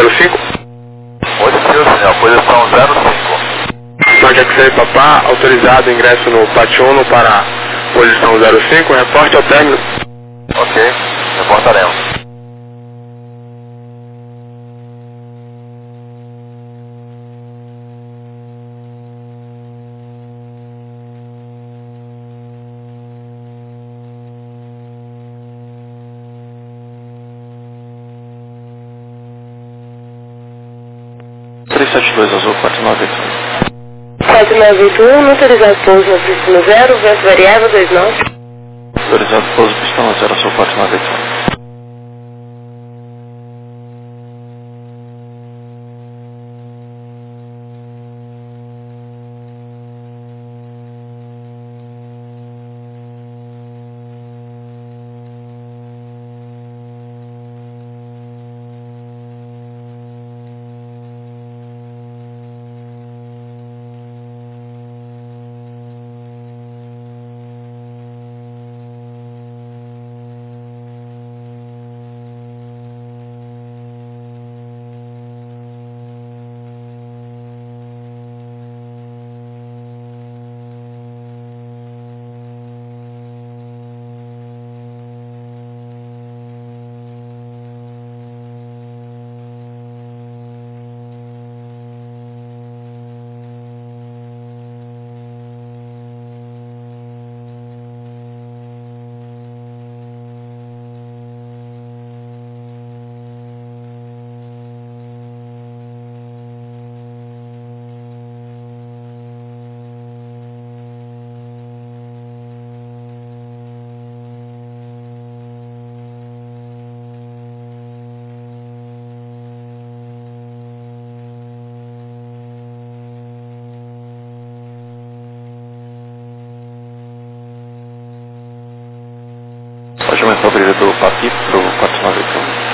05? Positivo, senhor. Posição 05. Mike X-Ray Papá, autorizado ingresso no pátio 1 para posição 05, reporte ao término. Ok, reportaremos. Azul 4981. 4981, autorizado pouso na pista 0, vento variável 29. Autorizado pouso pista 0, Azul 4981. Pode aumentar o brilho do Papi para o 4981.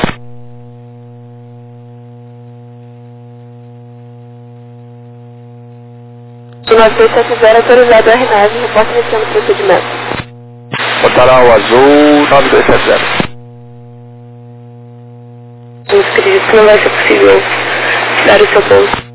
O 9670 autorizado R9, reporte iniciando o procedimento. Botará o Azul 9270. Eu acredito que não vai ser possível dar o seu pouso.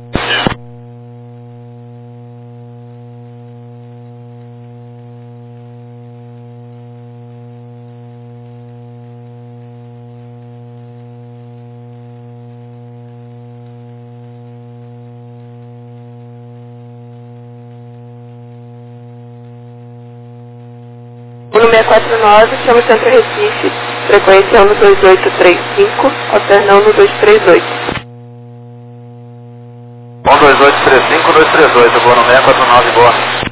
No 649, chama Centro Recife, frequência no 2835, alternando no 238. 12835, 238, eu vou no 649, boa.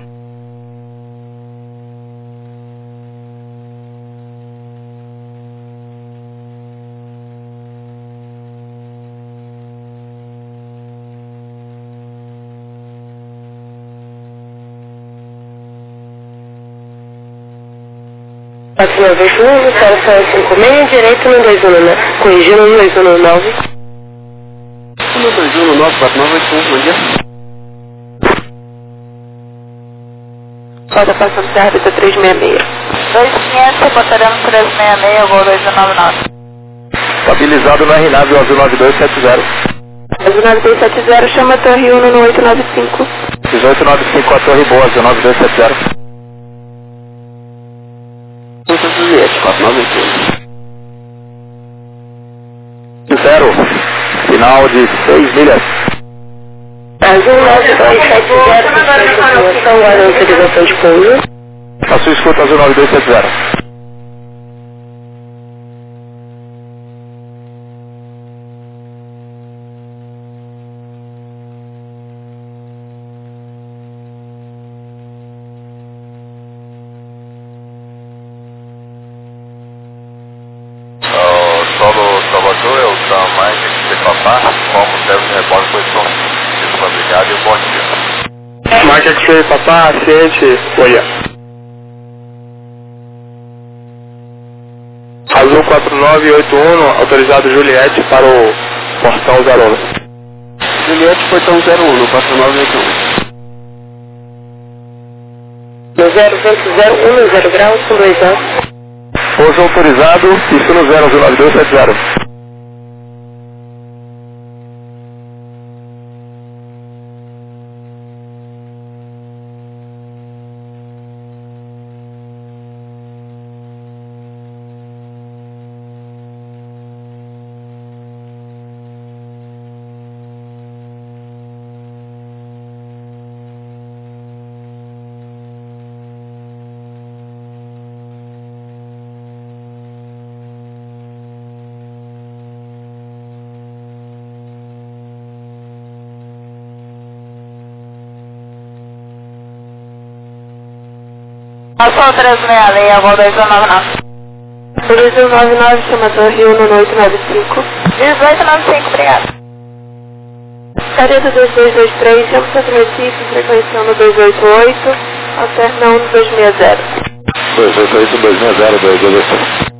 Próxima vez 1, seleção 56, direito no 219, corrigindo no 219. No 219, 4981, bom dia. Roda passando para a árbitra 366. 2500, botaremos 366, voo 299. Estabilizado no R9, o Azul 9270. Azul 9270, chama a Torre 1 no 895. 1895, a Torre Boa, Azul 9270. Juliette, 4981. 0, final de 6 milhas. Azul 9270, são guarda autorização de pouso. A sua escuta, Azul 9270. Solo Salvador, eu sou mais que papá, como serve de repórter, posição 5. Obrigado e bom dia. Mike X-Ray Papá, ciente, olha. Azul 4981, autorizado Juliette para o portão 01. Juliette, portão 01, no 4981. No 0.010 graus, com 2 anos. Pouso autorizado, isso no 0, Azul 9270. Passou 366, voo 2199. 2199, chamador Rio no 895. 1895, obrigado. Careta 2223, chama Santo Recife, frequência no 288, alterna 1260. 288, 260, 288.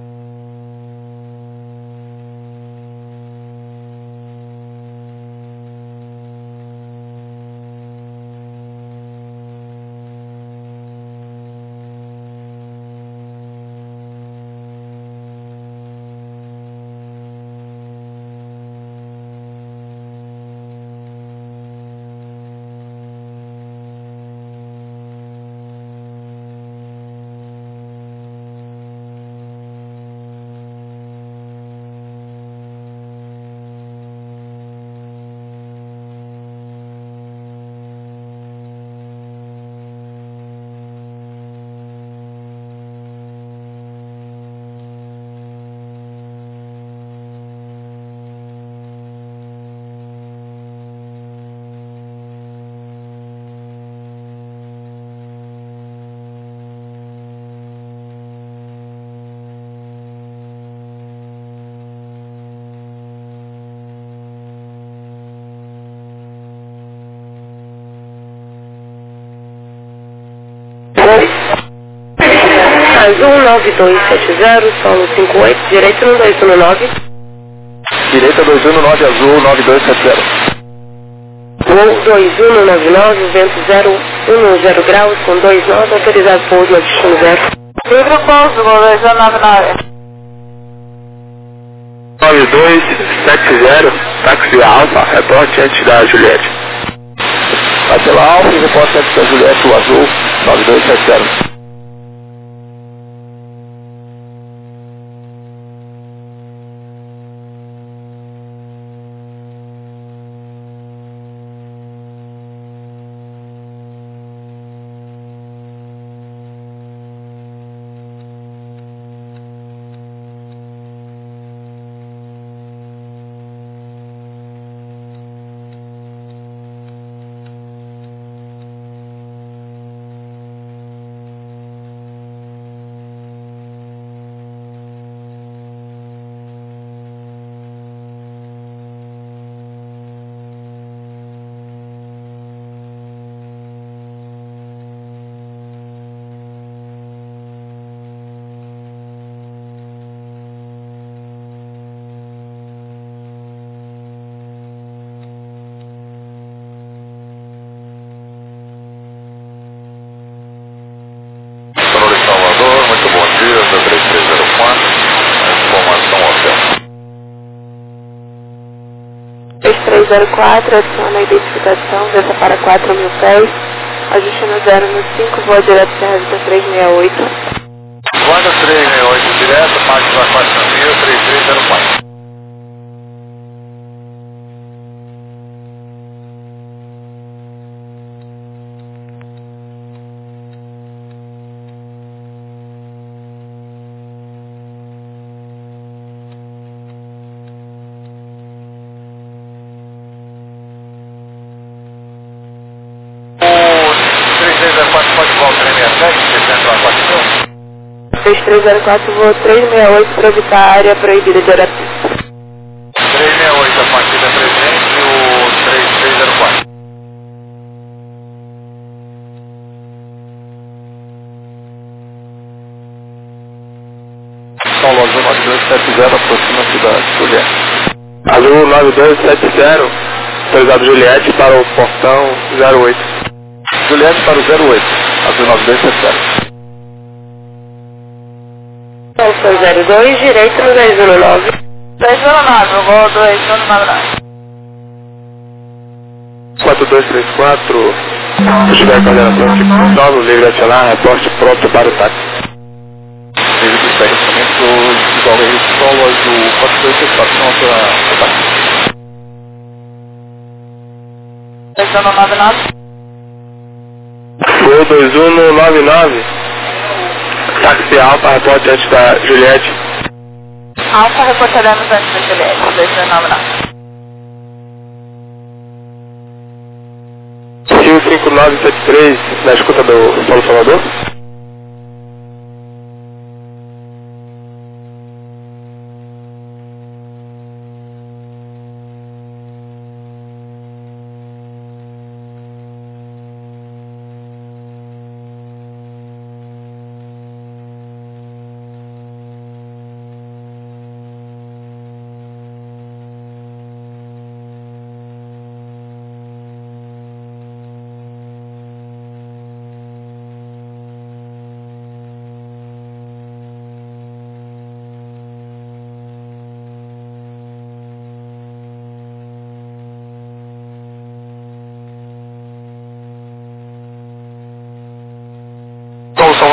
Azul 9270, solo 58, direito no 219. Direita 219, azul 9270. Voo 2199, vento 010 graus, com 29, autorizado pouso no destino 0. Livre pouso, voo 2199. 9270, táxi Alfa, reporte antes da Juliette. Vai pela Alfa e reporte antes da Juliette, o azul 9270. Muito bom dia, da 3304, informação hotel. 3304, adiciona a identificação, desça para 4.000 pés, ajuste no 0 no 5, voa direto Serra Vista 368. Guarda 368 direto, parte para 4.000, 3304. Pode voar o 367, que entra a 4.000? 3304, voo 368 para evitar a área proibida de Arapi. 368 a partir da 300 e o 3304. Paulo Azul 9270, aproxima-se da Juliette. Azul 9270, autorizado Juliette para o portão 08. Juliette para o 08, azul 9270. Alfa 02, direito no 219. 219, voo 2199. 4234, estiver a coordenação tipo 9, livre a atirar, reporte pronto para o táxi. Livre do encerramento igual a Paulo Azul 4234, pronto para o táxi. 2199. Voo 2199, táxi Alfa, reporte antes da Juliette. Alfa, reportaremos antes da Juliette, 2299. Rio 5973, na escuta do Paulo Salvador.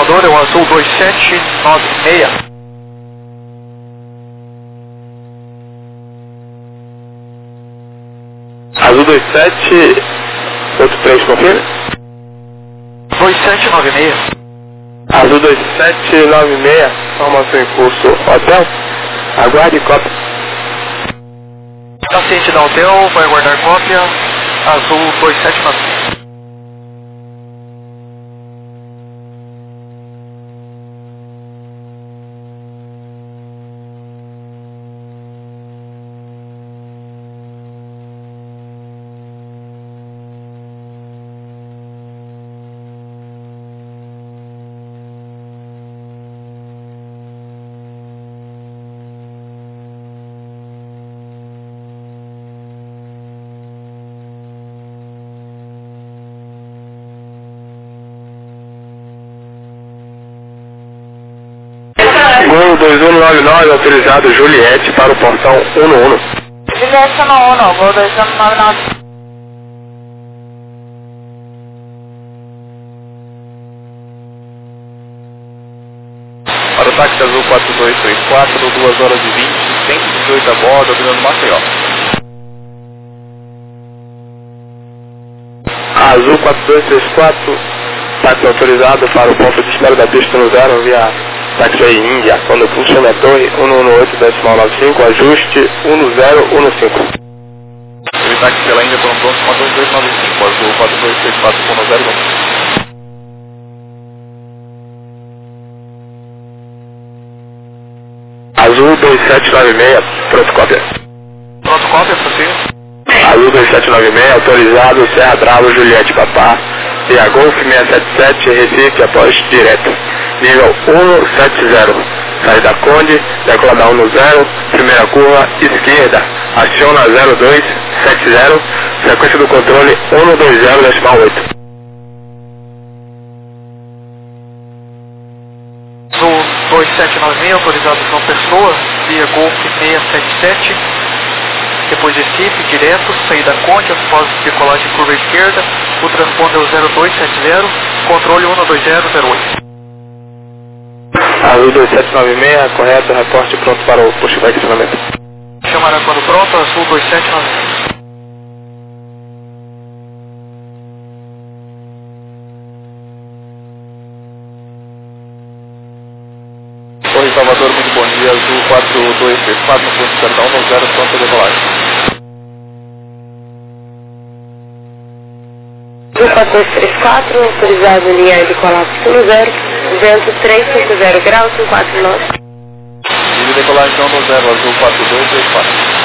Salvador é o azul 2796. Azul 2783, confirma? 2796. Azul 2796, formação em curso hotel, aguarde cópia. Paciente da hotel, vai aguardar cópia, azul 2796. Gol 2199, autorizado Juliette para o portão 111. Juliette no 1, gol 2199. Para o táxi azul 4234, 2 horas e 20, 118 a bordo, dominando Maceió. Azul 4234, táxi autorizado para o ponto de espera da pista no 0 via táxi Índia, quando funciona a torre 118.95, ajuste 1015. Ele táxi pela Índia por um pronto, 2295, azul 4234, 101. Azul 2796, pronto cópia. Pronto, cópia, possível? Azul 2796, autorizado Serra Bravo Juliette Papá, via Golf 677, Recife, após direto. Nível 170, saída Conde, decola da 10, primeira curva, esquerda, aciona 0270, sequência do controle 120.8. Azul 2796, autorizado João Pessoa, via Golf 677, depois Recife, direto, saída Conde, após decolagem curva esquerda, o transponder é o 0270, controle 12008. Azul 2796, correto, reporte pronto para o push de acionamento. Chamará quando pronto, azul 2796. Oi, Salvador, muito bom dia, azul 4234, no ponto de perdão, no 0, pronto a decolagem. Azul 4234, autorizado linha de colapso no 0, vento 350 graus, 149. E de decolagem no 0, azul 4234.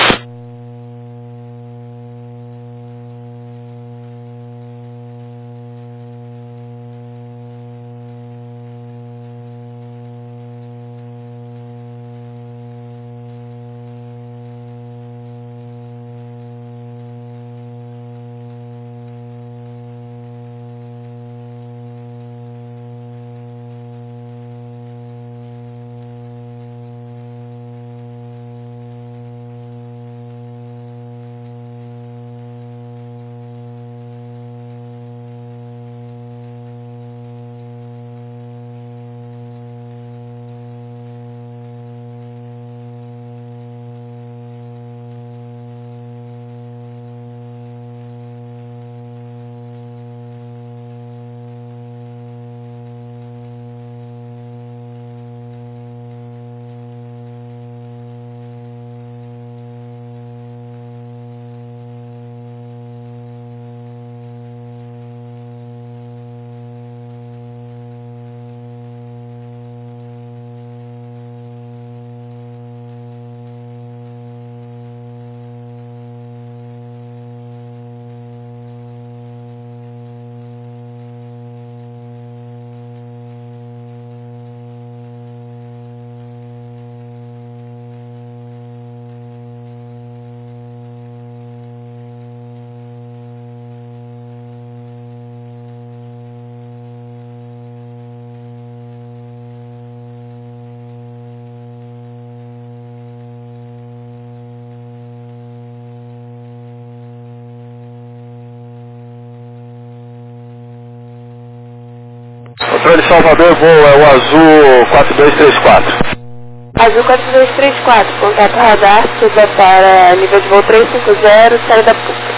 Controle Salvador, voo é o Azul 4234. Azul 4234, contato radar, suba para nível de voo 350, saída PUCA.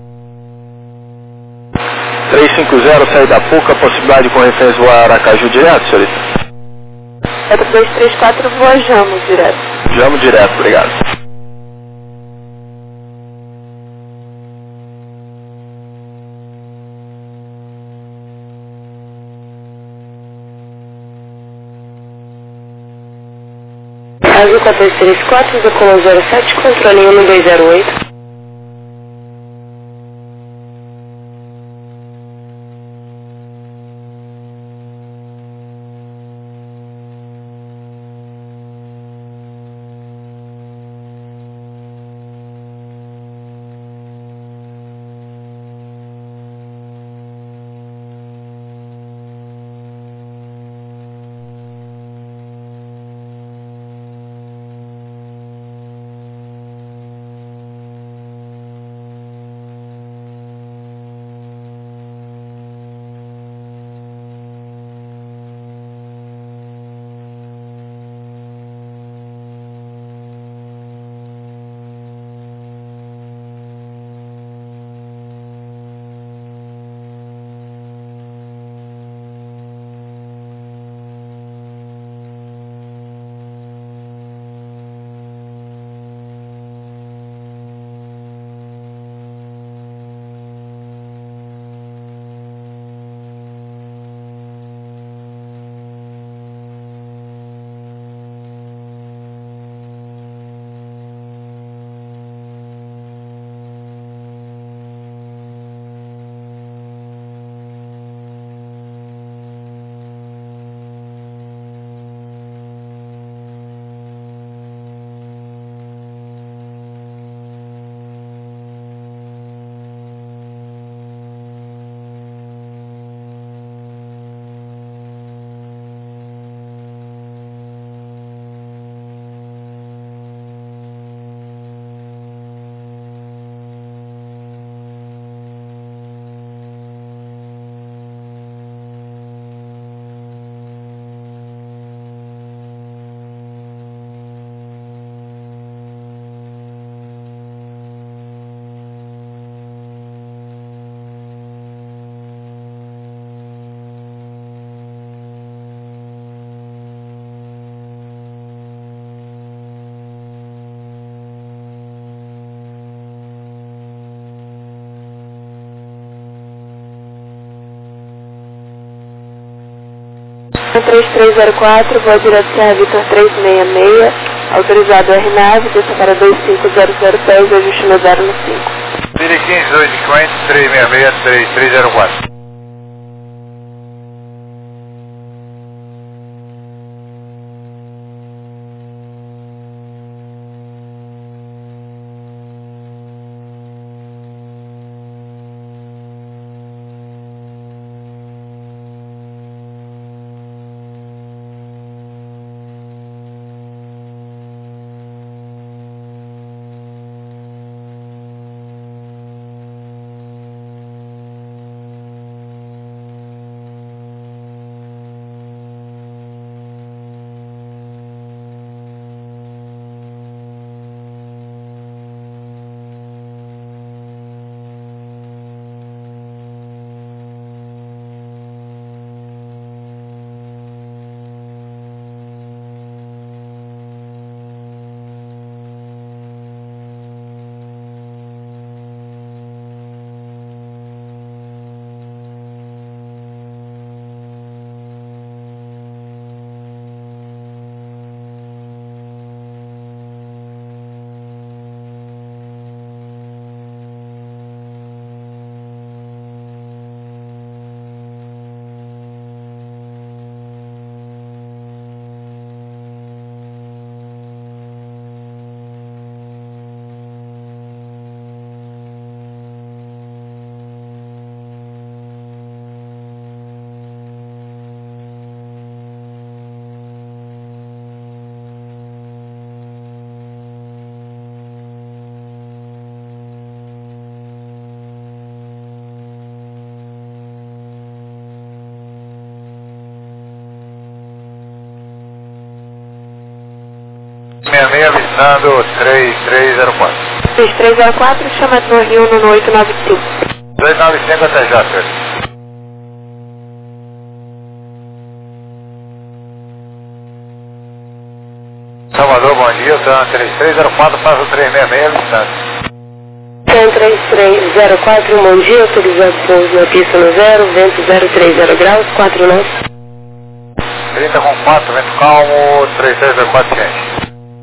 350, saída PUCA, possibilidade com reféns voar Aracaju direto, senhorita? 4234, voa Jamo direto. Jamo direto, obrigado. Azul 4234, decolou 07, controle 1208. Azul 3304, voa direto Serra Vitor 366, autorizado RNAV, desça para 2500 pés, ajuste no 0 no 5. Pire 15, 250, 366, 3304. 366 avistando 3304. 3304, chama a torre 1 no 895. 295 até já, senhor. Salvador, bom dia, TAM 3304, faz o 366 avistando. TAM 3304, bom dia, autorizado pouso na pista no 0, vento 030 graus, 4 knots. 30 com 4, vento calmo, 3304 ciente.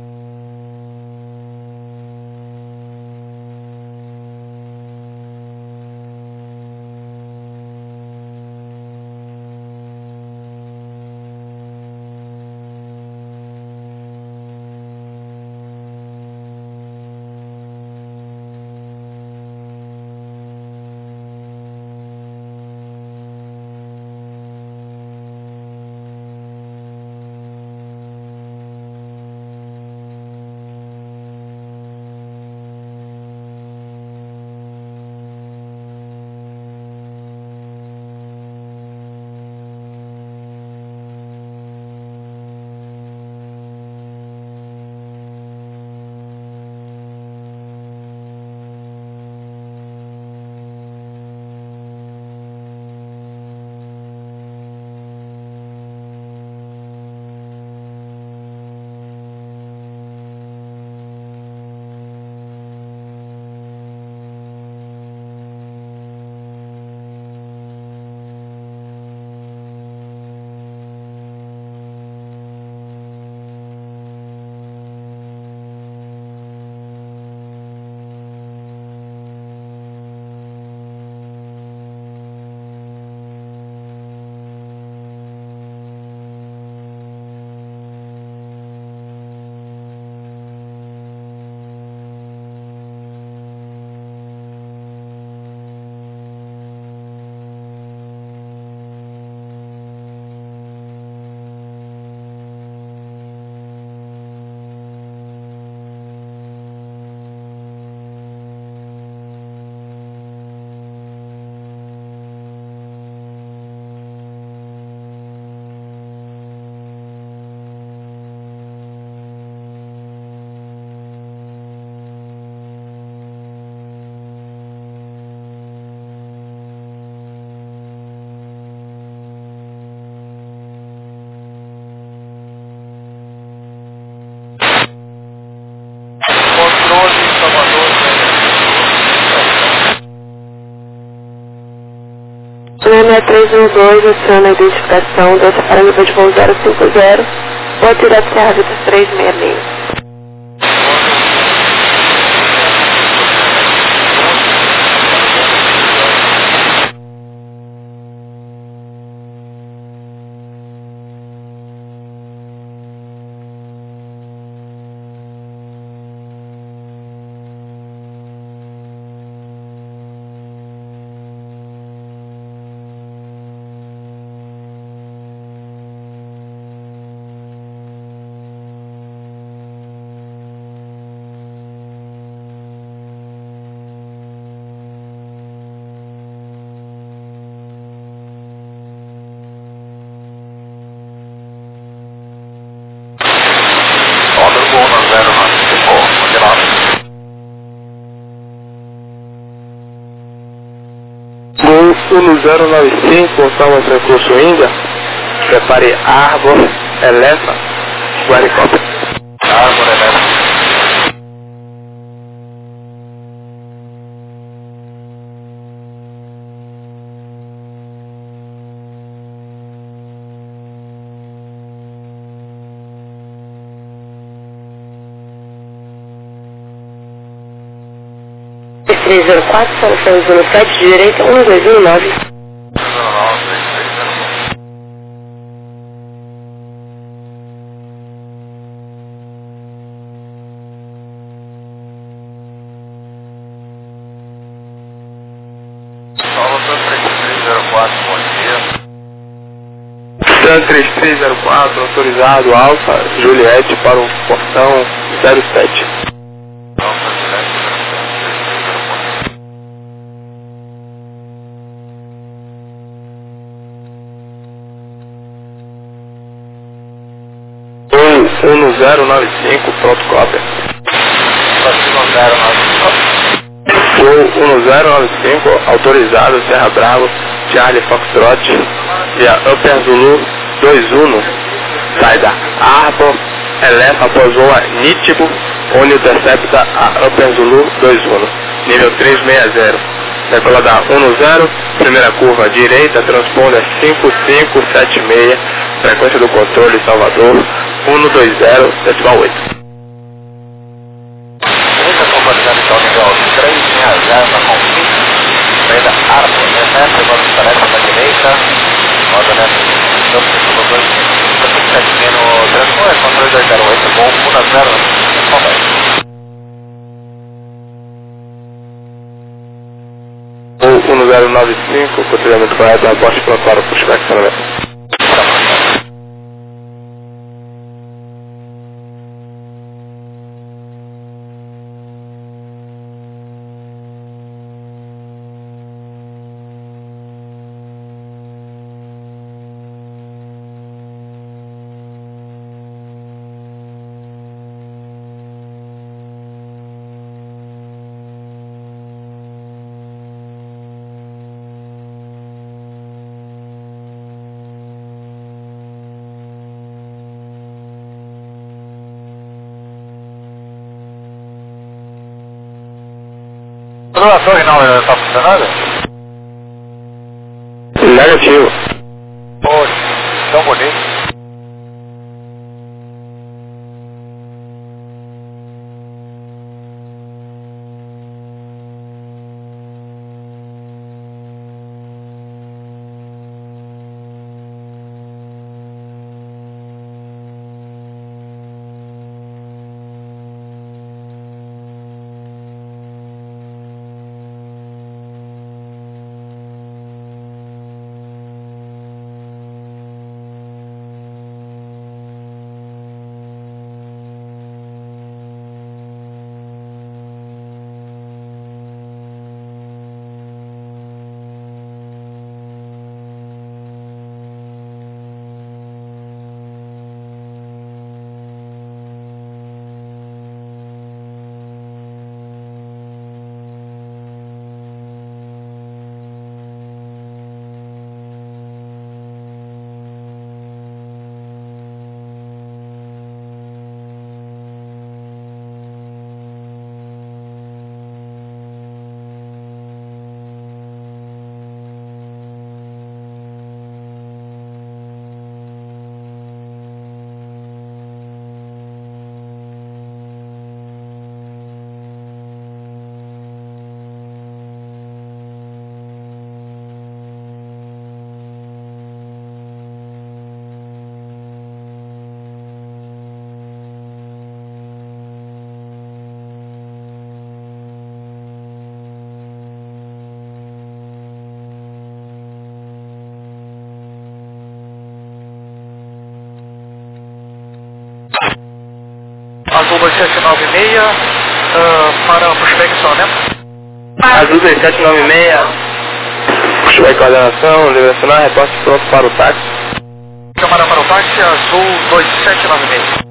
Lima 312, aciona a identificação, dessa parâmetro de voo 050, vou direto Serra Vitor 366. Gol 1095, Salvação Curso Índia, prepare Arbor, Elefa, Guaricóptero. Arbor, Elefa. São São Zona 7, direita 1219. TAM 3304, autorizado Alfa, Juliette para o portão 07. 1095, pronto, cópia. Próximo 095. Voo 1095, autorizado, Serra Bravo, Charlie Foxtrot, via Upper Zulu 21, sai da Arbor, eleva após voa Nítibo, onde intercepta a Upper Zulu 21, nível 360. Decola da 10, primeira curva direita, transponder 5576, frequência do controle Salvador, 120, decimal 8. Comportamento então nível 360 na conflito, saída Arbor, né? Agora tarefa da direita, roda né? Então, segundo 2, no transponder, controle 208, bom, 1-0, começa. O 1095, controlhamento correto, aposte pronto para o pushback para A torre não está funcionando? negativo. Poxa, tão bonito. Azul 2796, para pushback só, né? Azul 2796, pushback coordenação, direcionar, reporte pronto para o táxi. Câmara para o táxi, Azul 2796.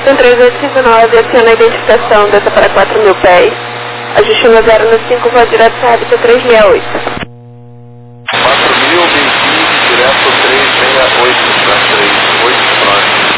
3859, adiciona a identificação, desça para 4.000 pés. Ajuste no 0 no 5, voa direto para a hábito 368. 4.000, bem-vindo, direto 368, tá? 38 próximo.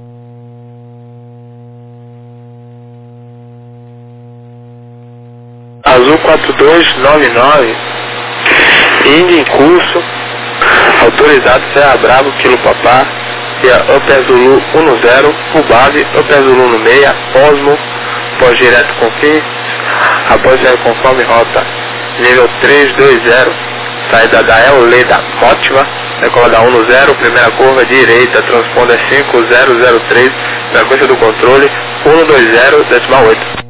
Azul 4299, Indy em curso, autorizado Serra Bravo, Kilo Papá, via Upper Zulu 10, Ubave, Upper Zulu no 6, Osmo, pós-direto confim, após ser conforme rota, nível 320, saída da Euleda Mótiva, decola da 10, primeira curva direita, transponder 5003, frequência do controle 120, decimal 8.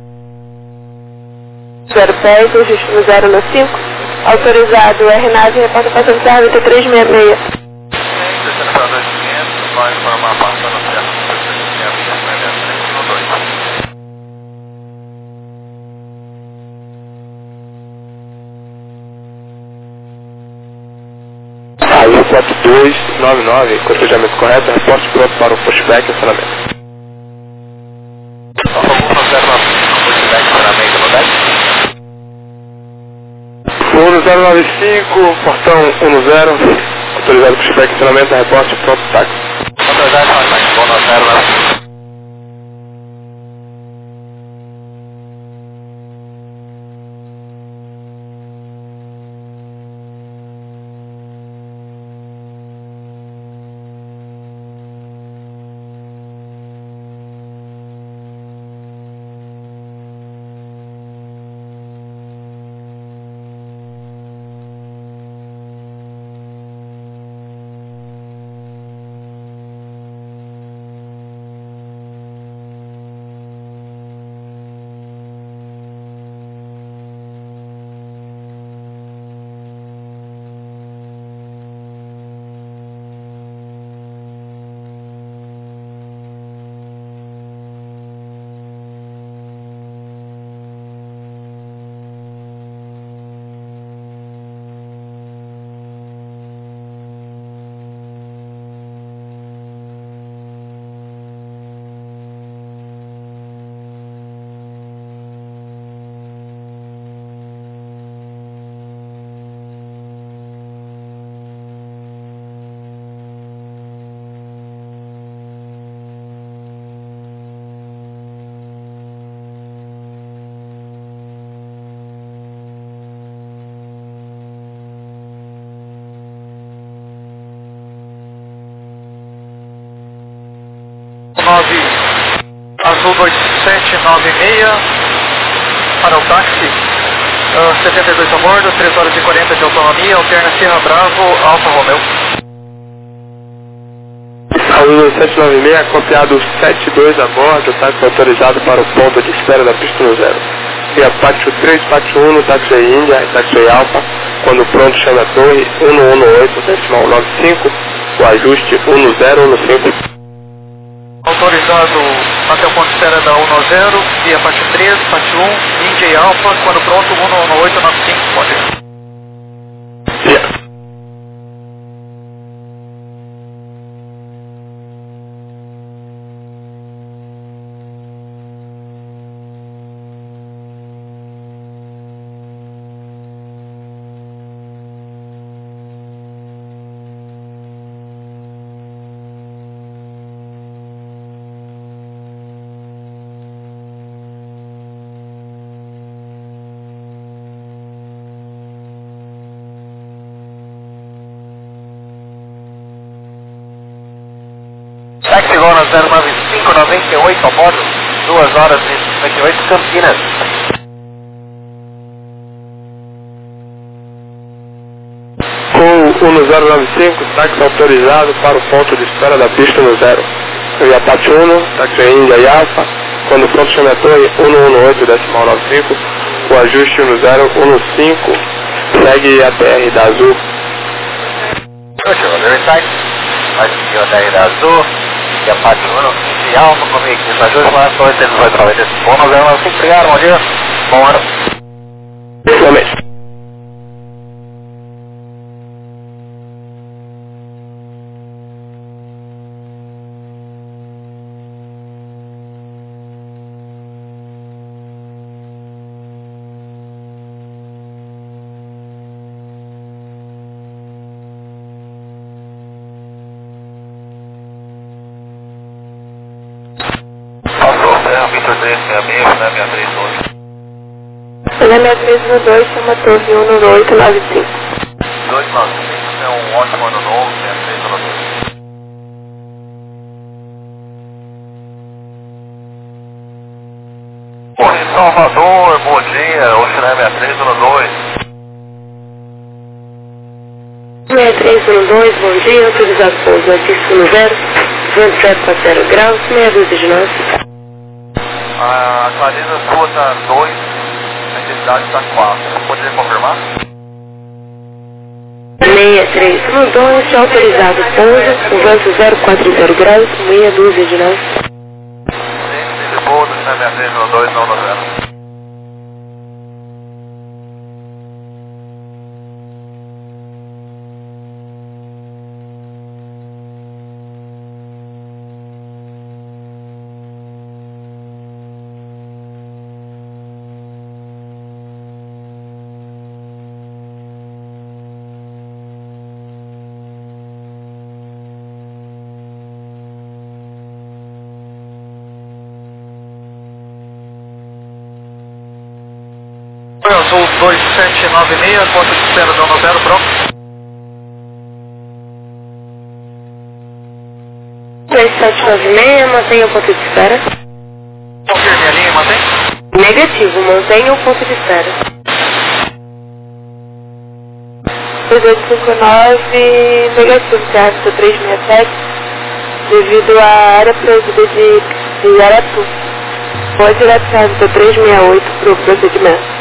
010, ajuste no 0 no 5, autorizado RNAV, reporta passando para a hábito 366. Descendo para 2500, vai informar passando certo no 366, vai ver 3 no 2. Azul 4299, cortejamento correto, reporte pronto para o pushback e acionamento. Alguma 095, pushback, acionamento no 10. 1095, portão 10, autorizado pushback e acionamento, reporte pronto, táxi. Autorizado, mais bom no 095. Azul 2796 para o táxi, 72 a bordo, 3 horas e 40 de autonomia, alterna Sierra Bravo, Alfa Romeo. Azul 796, copiado 72 a bordo, táxi autorizado para o ponto de espera da pista no 0. Via Pátio 3, Pátio 1, táxi Índia, táxi Alfa, quando pronto chama a torre 118, decimal 95, o ajuste 1015. Autorizado até o ponto de espera da 10, via Pátio 3, Pátio 1, Índia e Alfa, quando pronto 11895, pode. Táxi Lona 09598 a bordo, 2 horas e 58, Campinas. Com o 1095, táxi autorizado para o ponto de espera da pista no 0. Via Pátio 1, táxi Índia e Alfa, quando pronto chama a torre 118, decimal 95, o ajuste 1015, segue a TR da Azul. Vai seguir a TR da Azul, e a Pátio 1, Índia e Alfa, comigo, isso ajuste lá, estou entendendo, vai através desse ponto, 095, obrigado, bom dia, bom ano. Igualmente. 6366, né? 632. Olha, 6312, chama Torre 1 no 895. 295, é um ótimo ano novo, 6302. Oi, Salvador, bom dia, Oxilé 6312. 6312, bom dia, autorizado pouso aqui no 0, 2740 graus, meia dúzia de nós. A clareza sua está 2, a intensidade está 4. Poderia confirmar? 6312, autorizado pouso, vento 040 graus, meia dúzia de nós. Sim, de boa, Oxilé 6312, não no 0. Azul 2796, ponto de espera dando 0, pronto. 2796, mantenha o ponto de espera. Confirme a linha e mantém. Negativo, mantenha o ponto de espera. 2859, negativo, teatro 367, devido à área proibida de Aratu. Pode direto teatro 368 para o procedimento.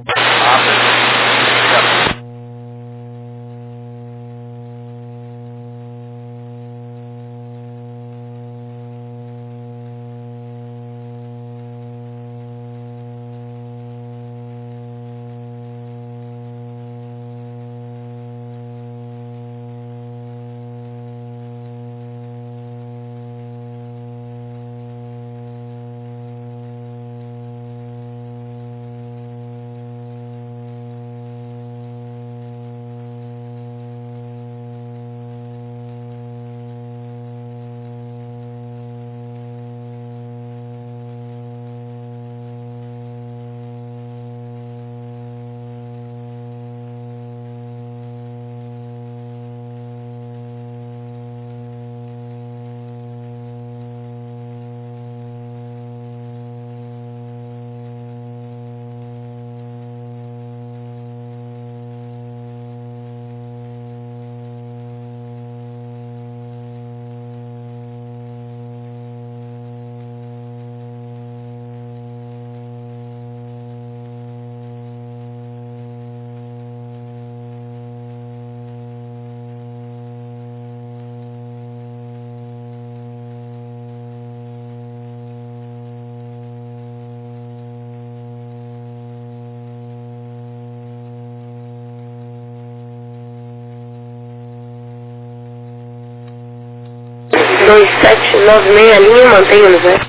Dois sete nove meia linha, mantenha no 0.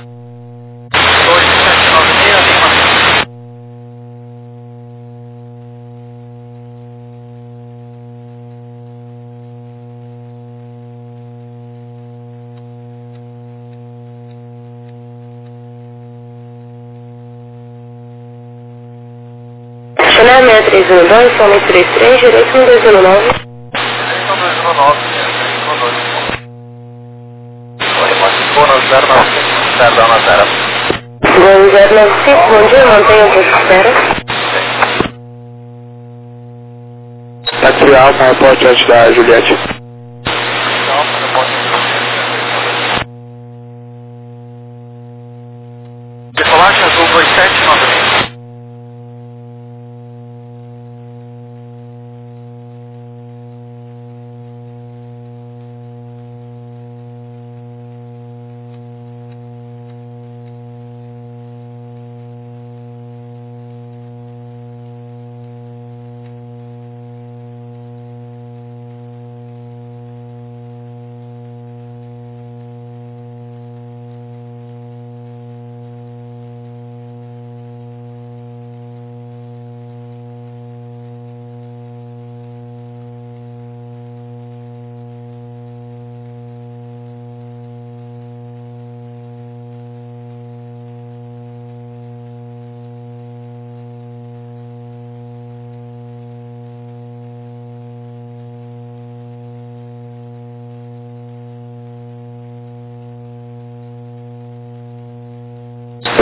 2796, linha mantém. Chanel 6312, solo 33, direito 1219. 3219, 3219. Oi, ficou no 095, perdão, na 0. Gol 095, bom dia, mantenha o ponto de espera. Táxi Alfa, reporte antes da Juliette. Decolagem azul 2796.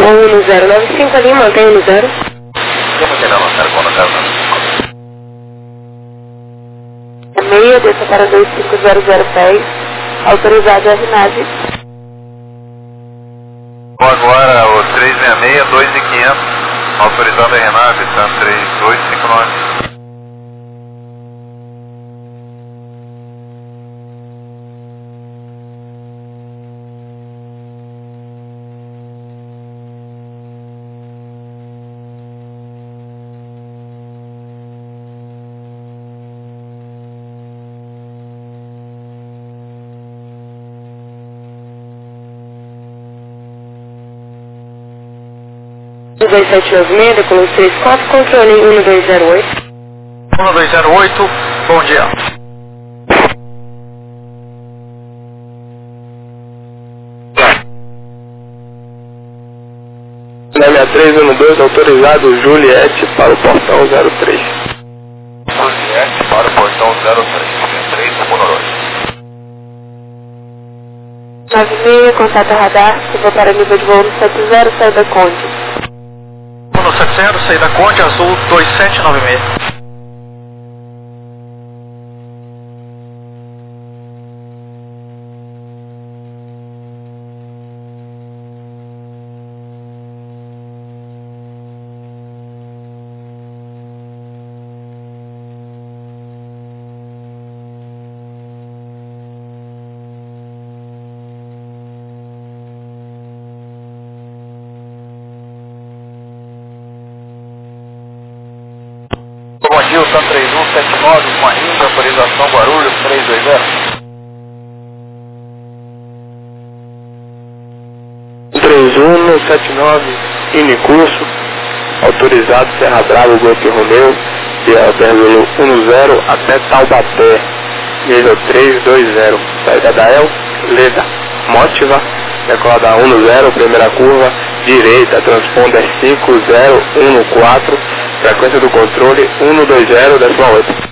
1095 ali, mantém no 0. Meia, desça para 2500 pés, autorizado RNAV. Agora o 366, 2500, autorizado RNAV, tá 3259. O 2796, decolou 34, controle 1208. 1208, bom dia. Na 6312, autorizado Juliette para o portão 03. Juliette para o portão 03, Monorose. 96, contato radar, suba para nível de voo no 70, saída Conde. No 700, saída Conde, azul 2796. Bom dia, Sam 3179, com a Índia, autorização Guarulhos 320. 3179, Inicurso, autorizado Serra Brava, Golpe Romeu, e Albergulo 10 até Taubaté, nível 320, saída da El, Leda, Mótiva, decolada 10, primeira curva, direita, transponder 5014, frequência do controle 120,8.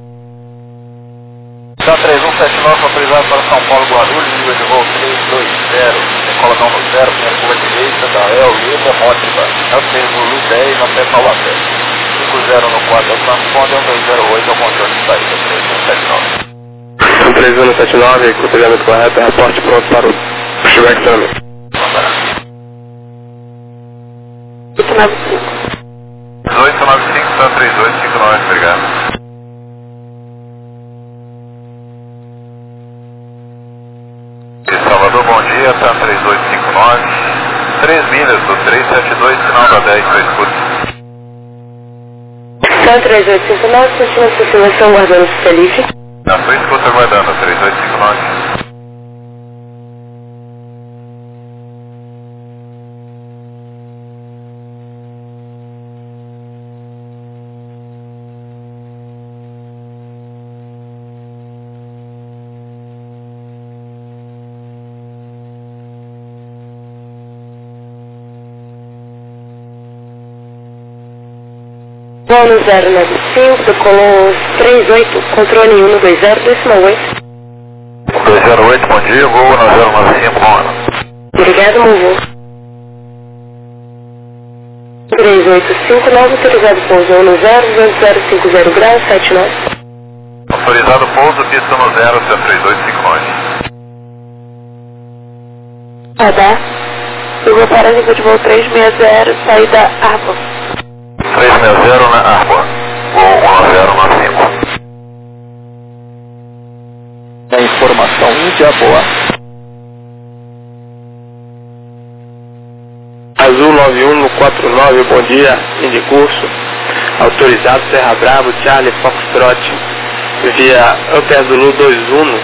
Sam 3179, autorizado para São Paulo, Guarulhos, nível de voo 320, decolada 10, primeira curva direita, da El, Leda, Mótiva, Albergulo 10 até Taubaté. 50 no 4 é o transponder, 1208 é o controle de saída, 3179. 3179, cruzamento correto, reporte pronto para o pushback também. 895. 1895, Sam 3859, obrigado. Salvador, bom dia, Sam 3859, 3 milhas do 372, sinal da 10, seu escudo. São 3859, continua a circulação guardando o Felipe. Na sua escuta aguardando, 3859. Voo no 095, decolou 38, controle 120, decimal 8. 208, bom dia, voo na 095, bom ano. Obrigado, meu voo. 3859, autorizado pouso 10, 2050 graus, 79. Autorizado pouso, pista no 0, Sam 3859. Radar, chegou para nível de voo 360, saída Arbor. 360 na Arbor, voo 1095. A informação Índia boa. Azul 9149, bom dia, Indicurso, autorizado Serra Bravo, Charlie Foxtrot, via Upper Zulu 21,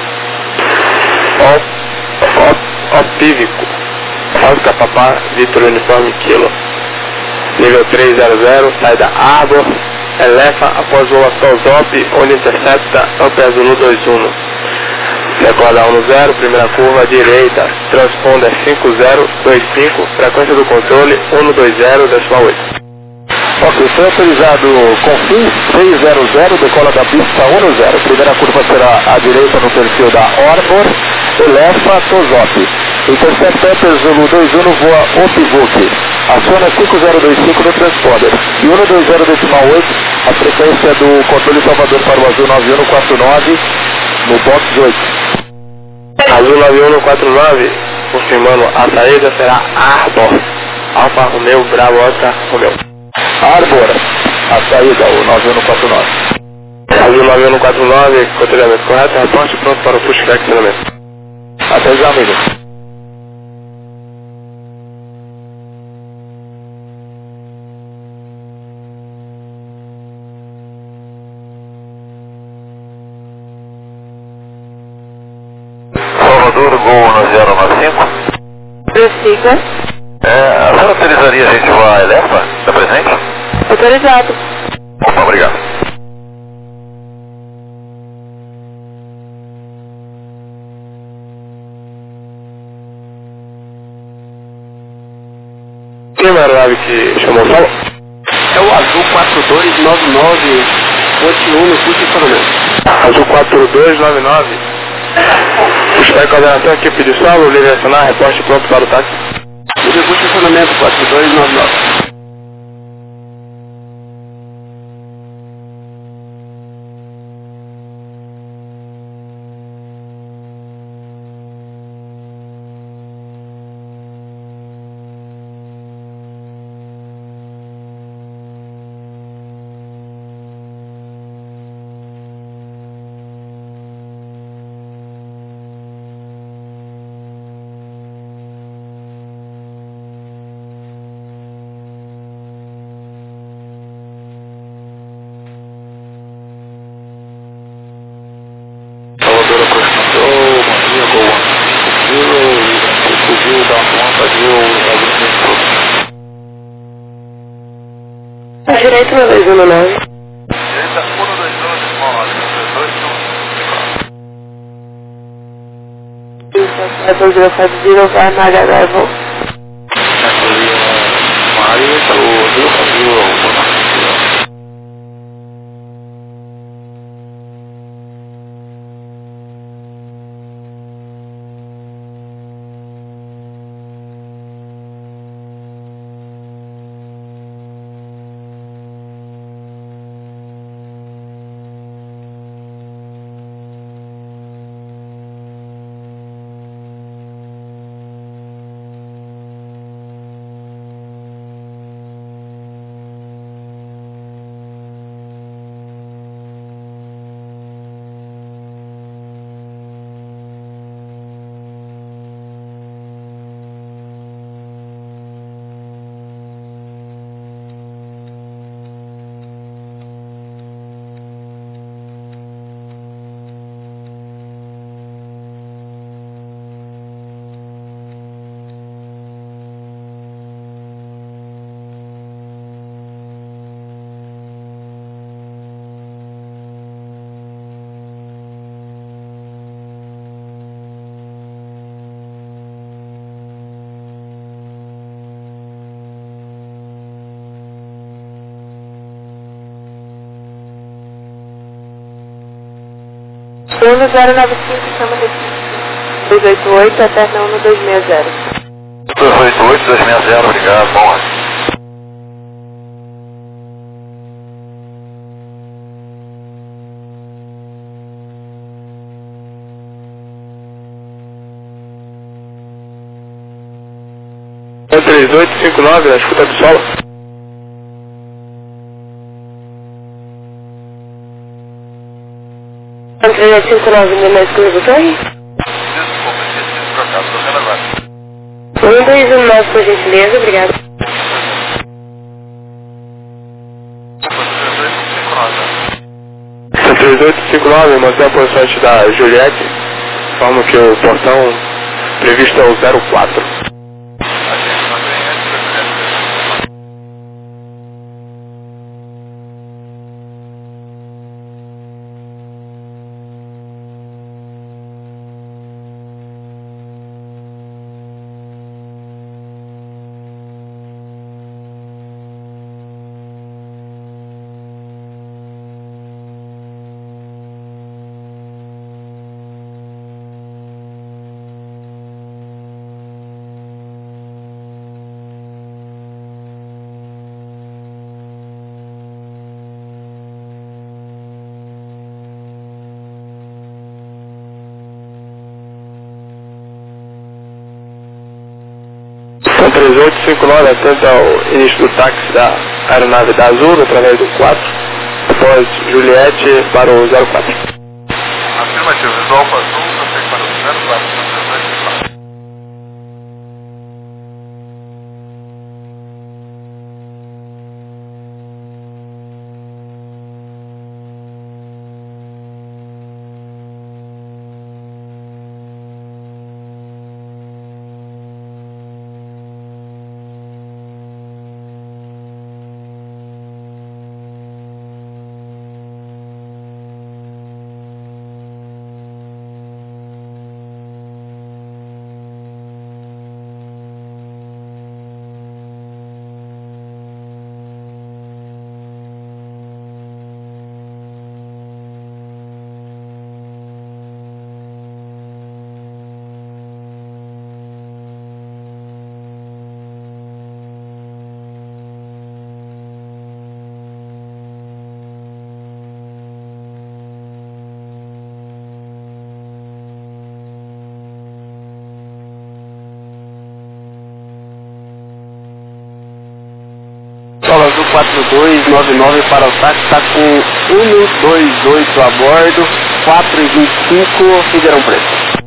Opívico, Oscar Papá, Vitor Uniforme Kilo, nível 300, saída Arbor, Elefa após voo a Solzop, onde intercepta Upper Zulu 21. Decola 10, primeira curva direita, transponder 5025, frequência do controle 120,8. Ok, foi autorizado Confim 600, decola da pista 10, primeira curva será à direita no perfil da Arbor, Elefa, Tozop. Interceptor Zulu 21 voa Opivuk. Aciona 5025 no transponder. E 120,8, a frequência do controle Salvador para o Azul 9149 no box 8. Azul 9149, confirmando, a saída será Arbor. Alfa Romeo Bravo Oscar Romeo. Arbor, a saída, o 9149. Azul 9149, controlhamento correto, reporte pronto para o push flexionamento. Até já, amigo. Salvador, Gol 9095. Prossiga. A senhora autorizaria a gente voar a Elefa? Está presente? Autorizado. Opa, obrigado. Quem era o ave que chamou o sol? É o Azul 4299, ponte 1 no curso de funcionamento. Azul 4299. Está em coordenação, equipe de solo, livre acionar, reporte pronto para o táxi. Livre curso de funcionamento 4299. Direito uma vez, 19. Direita 122, small, 222, vai Maga Level. Uno 095, chama de 288, aterna 1260. 288, 260, obrigado, bom ano. É 3859, na escuta do solo. É 3859, na escuta do torre? Desculpa, esqueci de trocar, estou vendo agora. 1219, por gentileza, obrigado. 3859, mantém a posição da Juliette, forma que o portão previsto é o 04. 3859, atento ao início do táxi da aeronave da Azul, através do 4, após Juliette para o 04. Afirmativo, visual para Azul, você para o 04. Azul 4299 para o táxi, está com 128 a bordo, 4h25, Ribeirão Preto.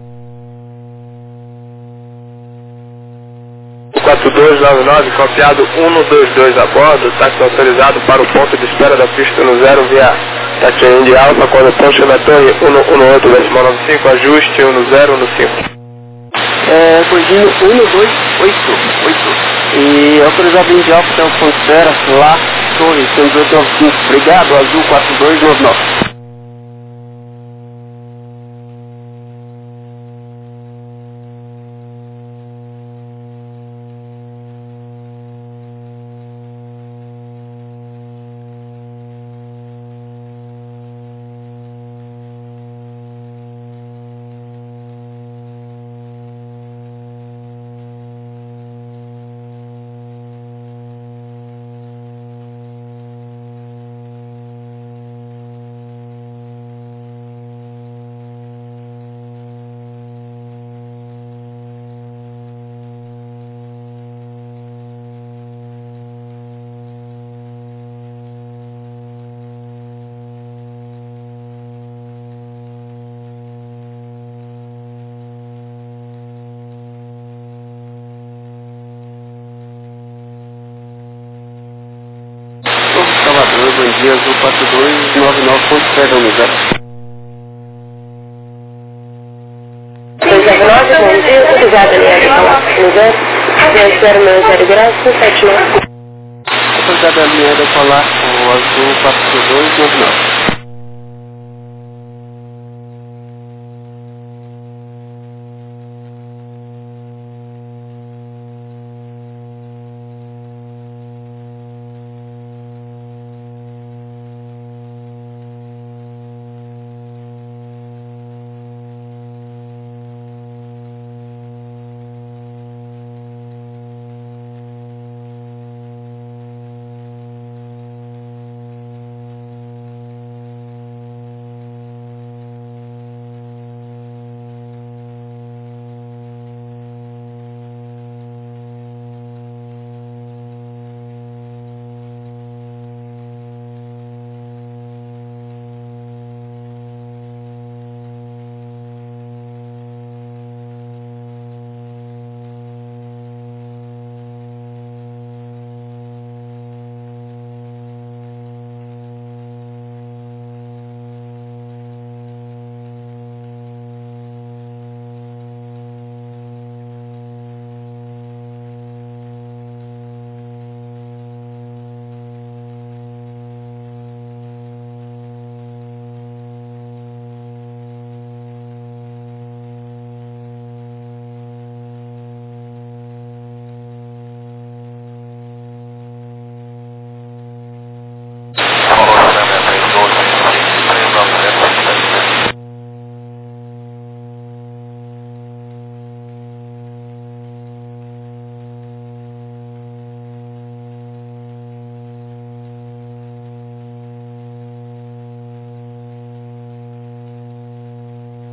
4299, copiado 122 a bordo, táxi autorizado para o ponto de espera da pista no 0 via Tatiaém de Alfa, quando ponte na torre 118,95, ajuste 1015. Corzinho 1288. E autorizado em de Alfa até o ponto de espera, lá, torre 11895. Obrigado, Azul 4299. Bom dia, Azul 4299, ponto de espera, no 0. 209, bom dia, autorizado a linha no 0, 0 graus, 179. Autorizado a linha de falar com o Azul 4299.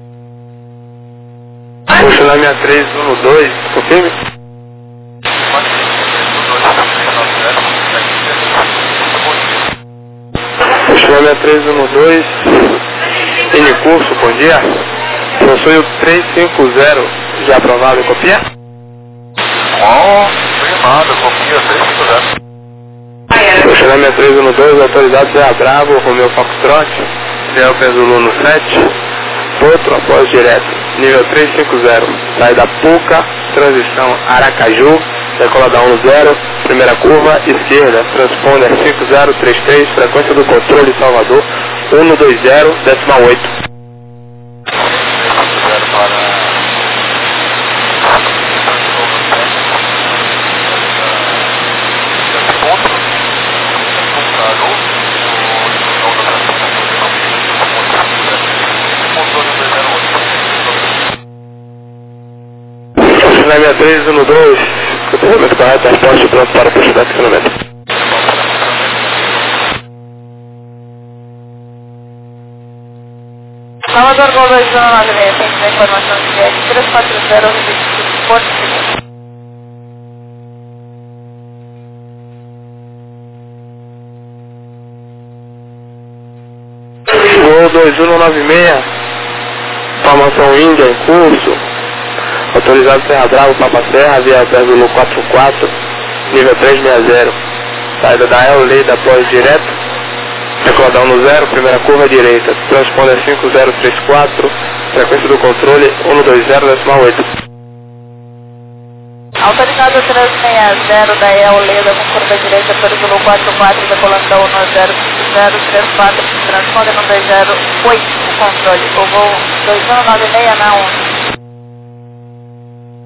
Puxa na minha 312, confirme? 6312, em curso, bom dia. Possui o 350, já aprovado, copia? Firmado, copia 350. Poxa, 6312, autorizado Serra Bravo, Romeu Foxtrot, Del Penzulu no 7, Potro após direto, nível 350, saída Puca, transição Aracaju, decola da 10, primeira curva, esquerda, transponder 5033, frequência do controle Salvador, 120, 8. Na 6312, comportamento correto, resposta pronto para puxar desse cronômetro. Salvador Gol 2196, tem que dar informação de viagem 340, Porto Seguro. Gol 2196, formação Índia em curso. Autorizado Serra Bravo, Papa Serra, via Pernambuco 44, nível 360, saída da El Lei da Pós direto, recordão no 0, primeira curva direita, transponder 5034, frequência do controle 120, 8. Autorizado 360 da El Lei da curva direita, Pernambuco 44, decolando da 1034, transponder 120, 8, o controle, o voo 2196 na 11.